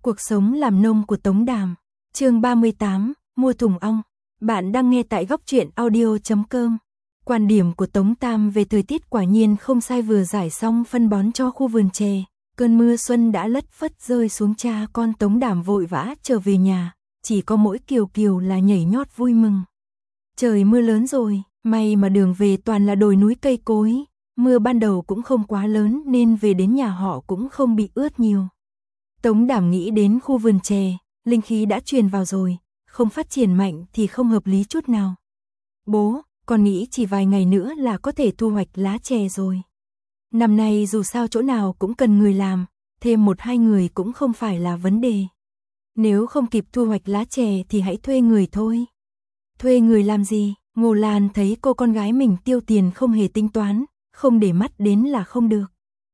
Cuộc sống làm nông của Tống Đàm. Chương 38, mua thùng ong. Bạn đang nghe tại góc truyện audio.com. Quan điểm của Tống Tam về thời tiết quả nhiên không sai, vừa giải xong phân bón cho khu vườn chè, cơn mưa xuân đã lất phất rơi xuống, cha con Tống Đàm vội vã trở về nhà, chỉ có mỗi Kiều Kiều là nhảy nhót vui mừng. Trời mưa lớn rồi, may mà đường về toàn là đồi núi cây cối, mưa ban đầu cũng không quá lớn nên về đến nhà họ cũng không bị ướt nhiều. Tống Đàm nghĩ đến khu vườn chè, linh khí đã truyền vào rồi, không phát triển mạnh thì không hợp lý chút nào. Bố, con nghĩ chỉ vài ngày nữa là có thể thu hoạch lá chè rồi. Năm nay dù sao chỗ nào cũng cần người làm, thêm 1-2 người cũng không phải là vấn đề. Nếu không kịp thu hoạch lá chè thì hãy thuê người thôi. Thuê người làm gì? Ngô Lan thấy cô con gái mình tiêu tiền không hề tính toán, không để mắt đến là không được.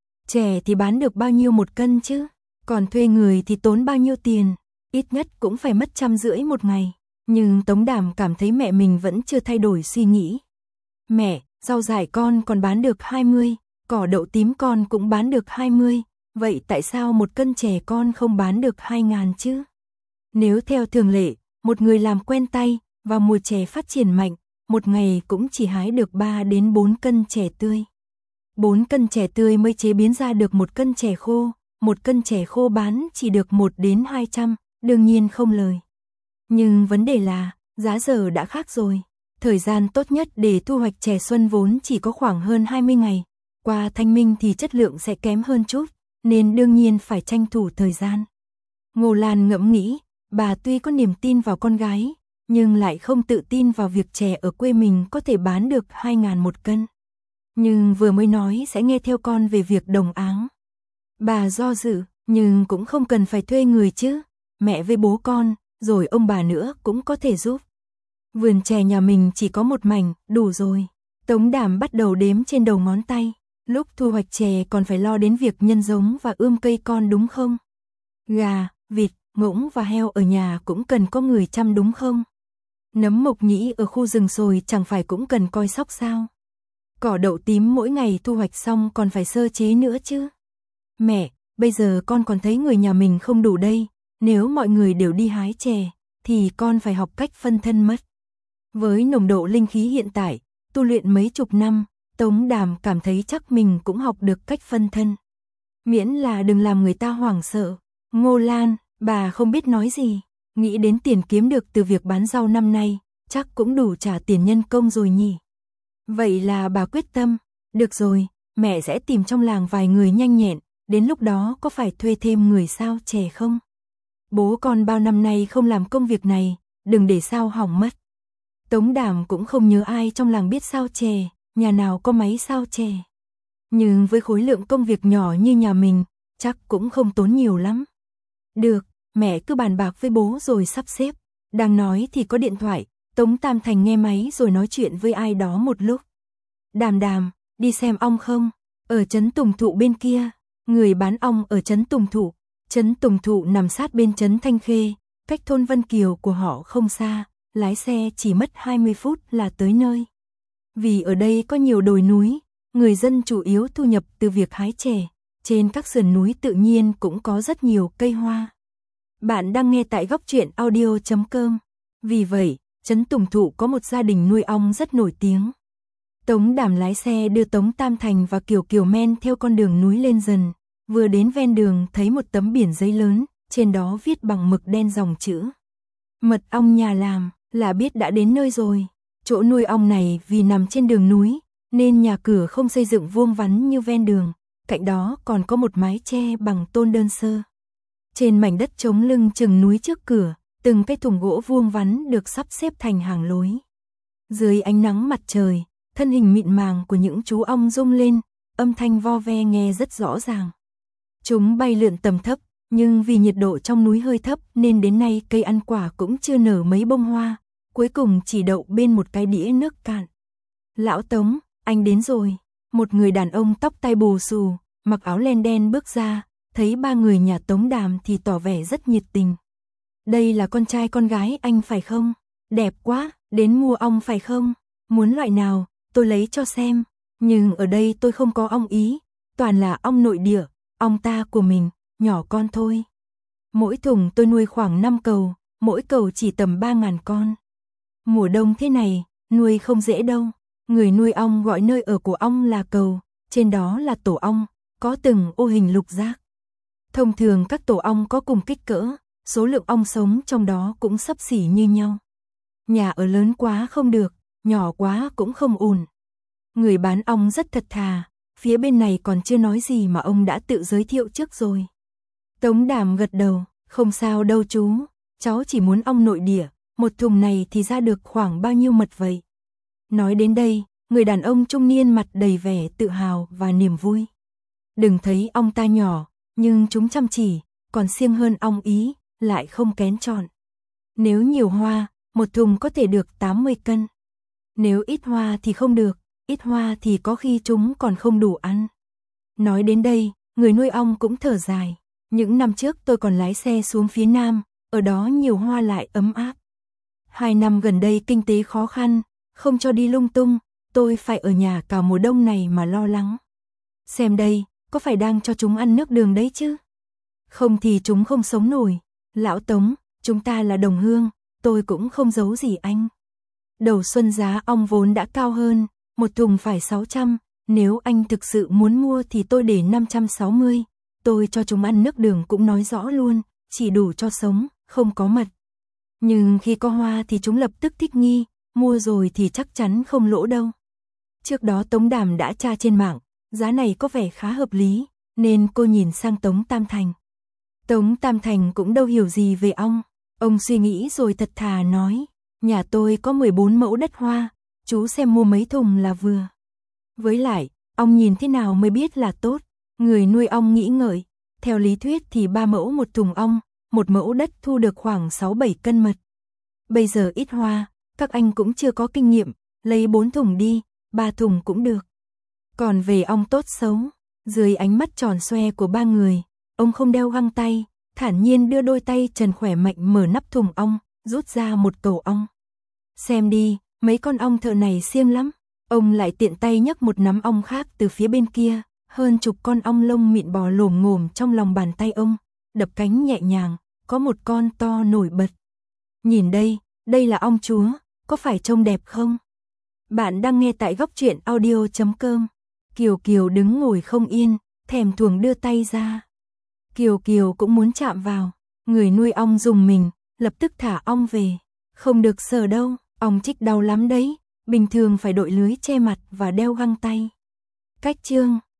Chè thì bán được bao nhiêu một cân chứ? Còn thuê người thì tốn bao nhiêu tiền? Ít nhất cũng phải mất 150 một ngày. Nhưng Tống Đàm cảm thấy mẹ mình vẫn chưa thay đổi suy nghĩ. Mẹ, rau dại con còn bán được 20, cỏ đậu tím con cũng bán được 20, vậy tại sao một cân chè con không bán được 2.000 chứ? Nếu theo thường lệ, một người làm quen tay, vào mùa chè phát triển mạnh, một ngày cũng chỉ hái được 3 đến 4 cân chè tươi. 4 cân chè tươi mới chế biến ra được 1 cân chè khô, 1 cân chè khô bán chỉ được 1 đến 200, đương nhiên không lời. Nhưng vấn đề là, giá giờ đã khác rồi. Thời gian tốt nhất để thu hoạch chè xuân vốn chỉ có khoảng hơn 20 ngày. Qua Thanh Minh thì chất lượng sẽ kém hơn chút, nên đương nhiên phải tranh thủ thời gian. Ngô Lan ngẫm nghĩ, bà tuy có niềm tin vào con gái, nhưng lại không tự tin vào việc chè ở quê mình có thể bán được 2.000 một cân. Nhưng vừa mới nói sẽ nghe theo con về việc đồng áng. Bà do dự, nhưng cũng không cần phải thuê người chứ. Mẹ với bố con, rồi ông bà nữa cũng có thể giúp. Vườn chè nhà mình chỉ có 1 mảnh, đủ rồi. Tống Đàm bắt đầu đếm trên đầu ngón tay. Lúc thu hoạch chè còn phải lo đến việc nhân giống và ươm cây con đúng không? Gà, vịt, ngỗng và heo ở nhà cũng cần có người chăm đúng không? Nấm mộc nhĩ ở khu rừng sồi chẳng phải cũng cần coi sóc sao? Cỏ đậu tím mỗi ngày thu hoạch xong còn phải sơ chế nữa chứ? Mẹ, bây giờ con còn thấy người nhà mình không đủ đây, nếu mọi người đều đi hái chè, thì con phải học cách phân thân mất. Với nồng độ linh khí hiện tại, tu luyện mấy chục năm, Tống Đàm cảm thấy chắc mình cũng học được cách phân thân. Miễn là đừng làm người ta hoảng sợ. Ngô Lan, bà không biết nói gì, nghĩ đến tiền kiếm được từ việc bán rau năm nay, chắc cũng đủ trả tiền nhân công rồi nhỉ. Vậy là bà quyết tâm, được rồi, mẹ sẽ tìm trong làng vài người nhanh nhẹn, đến lúc đó có phải thuê thêm người sao chè không? Bố con bao năm nay không làm công việc này, đừng để sao hỏng mất. Tống Đàm cũng không nhớ ai trong làng biết sao chè, nhà nào có máy sao chè. Nhưng với khối lượng công việc nhỏ như nhà mình, chắc cũng không tốn nhiều lắm. Được, mẹ cứ bàn bạc với bố rồi sắp xếp. Đang nói thì có điện thoại, Tống Tam Thành nghe máy rồi nói chuyện với ai đó một lúc. Đàm Đàm, đi xem ong không? Ở trấn Tùng Thụ bên kia, người bán ong ở trấn Tùng Thụ. Trấn Tùng Thụ nằm sát bên trấn Thanh Khê, cách thôn Vân Kiều của họ không xa, lái xe chỉ mất 20 phút là tới nơi. Vì ở đây có nhiều đồi núi, người dân chủ yếu thu nhập từ việc hái chè, trên các sườn núi tự nhiên cũng có rất nhiều cây hoa. Bạn đang nghe tại góc truyện audio.com. Vì vậy, trấn Tùng Thụ có một gia đình nuôi ong rất nổi tiếng. Tống Đàm lái xe đưa Tống Tam Thành và Kiều Kiều men theo con đường núi lên dần. Vừa đến ven đường thấy một tấm biển giấy lớn, trên đó viết bằng mực đen dòng chữ Mật ong nhà làm, là biết đã đến nơi rồi. Chỗ nuôi ong này vì nằm trên đường núi, nên nhà cửa không xây dựng vuông vắn như ven đường, cạnh đó còn có một mái che bằng tôn đơn sơ. Trên mảnh đất trống lưng chừng núi trước cửa, từng cái thùng gỗ vuông vắn được sắp xếp thành hàng lối. Dưới ánh nắng mặt trời, thân hình mịn màng của những chú ong rung lên, âm thanh vo ve nghe rất rõ ràng. Chúng bay lượn tầm thấp, nhưng vì nhiệt độ trong núi hơi thấp nên đến nay cây ăn quả cũng chưa nở mấy bông hoa, cuối cùng chỉ đậu bên một cái đĩa nước cạn. Lão Tống, anh đến rồi. Một người đàn ông tóc tai bù xù, mặc áo len đen bước ra, thấy 3 người nhà Tống Đàm thì tỏ vẻ rất nhiệt tình. Đây là con trai con gái anh phải không? Đẹp quá, đến mua ong phải không? Muốn loại nào, tôi lấy cho xem. Nhưng ở đây tôi không có ong Ý, toàn là ong nội địa, ong ta của mình, nhỏ con thôi. Mỗi thùng tôi nuôi khoảng 5 cầu, mỗi cầu chỉ tầm 3.000 con. Mùa đông thế này, nuôi không dễ đâu. Người nuôi ong gọi nơi ở của ong là cầu, trên đó là tổ ong, có từng ô hình lục giác. Thông thường các tổ ong có cùng kích cỡ, số lượng ong sống trong đó cũng xấp xỉ như nhau. Nhà ở lớn quá không được, nhỏ quá cũng không ổn. Người bán ong rất thật thà, phía bên này còn chưa nói gì mà ông đã tự giới thiệu trước rồi. Tống Đàm gật đầu, không sao đâu chú, cháu chỉ muốn ong nội địa, một thùng này thì ra được khoảng bao nhiêu mật vậy? Nói đến đây, người đàn ông trung niên mặt đầy vẻ tự hào và niềm vui. Đừng thấy ong ta nhỏ, nhưng chúng chăm chỉ, còn siêng hơn ong Ý, lại không kén chọn. Nếu nhiều hoa, một thùng có thể được 80 cân. Nếu ít hoa thì không được, ít hoa thì có khi chúng còn không đủ ăn. Nói đến đây, người nuôi ong cũng thở dài. Những năm trước tôi còn lái xe xuống phía Nam, ở đó nhiều hoa lại ấm áp. 2 năm gần đây kinh tế khó khăn, không cho đi lung tung, tôi phải ở nhà cả mùa đông này mà lo lắng. Xem đây, có phải đang cho chúng ăn nước đường đấy chứ? Không thì chúng không sống nổi. Lão Tống, chúng ta là đồng hương, tôi cũng không giấu gì anh. Đầu xuân giá ong vốn đã cao hơn, một thùng phải 600, nếu anh thực sự muốn mua thì tôi để 560. Tôi cho chúng ăn nước đường cũng nói rõ luôn, chỉ đủ cho sống, không có mật. Nhưng khi có hoa thì chúng lập tức thích nghi, mua rồi thì chắc chắn không lỗ đâu. Trước đó Tống Đàm đã tra trên mạng, giá này có vẻ khá hợp lý, nên cô nhìn sang Tống Tam Thành. Tống Tam Thành cũng đâu hiểu gì về ong, ông suy nghĩ rồi thật thà nói, nhà tôi có 14 mẫu đất hoa, chú xem mua mấy thùng là vừa. Với lại, ong nhìn thế nào mới biết là tốt, người nuôi ong nghĩ ngợi, theo lý thuyết thì 3 mẫu một thùng ong, một mẫu đất thu được khoảng 6-7 cân mật. Bây giờ ít hoa, các anh cũng chưa có kinh nghiệm, lấy 4 thùng đi, 3 thùng cũng được. Còn về ong tốt xấu, dưới ánh mắt tròn xoe của ba người, ông không đeo găng tay, thản nhiên đưa đôi tay trần khỏe mạnh mở nắp thùng ong, rút ra một cầu ong. Xem đi, mấy con ong thợ này siêng lắm. Ông lại tiện tay nhấc một nắm ong khác từ phía bên kia, hơn chục con ong lông mịn bò lồm ngồm trong lòng bàn tay ông, đập cánh nhẹ nhàng, có một con to nổi bật. Nhìn đây là ong chúa, có phải trông đẹp không? Bạn đang nghe tại góc truyện audio.com. Kiều Kiều đứng ngồi không yên, thèm thuồng đưa tay ra. Kiều Kiều cũng muốn chạm vào, người nuôi ong dùng mình, lập tức thả ong về. Không được sờ đâu, ong chích đau lắm đấy, bình thường phải đội lưới che mặt và đeo găng tay. Cách chương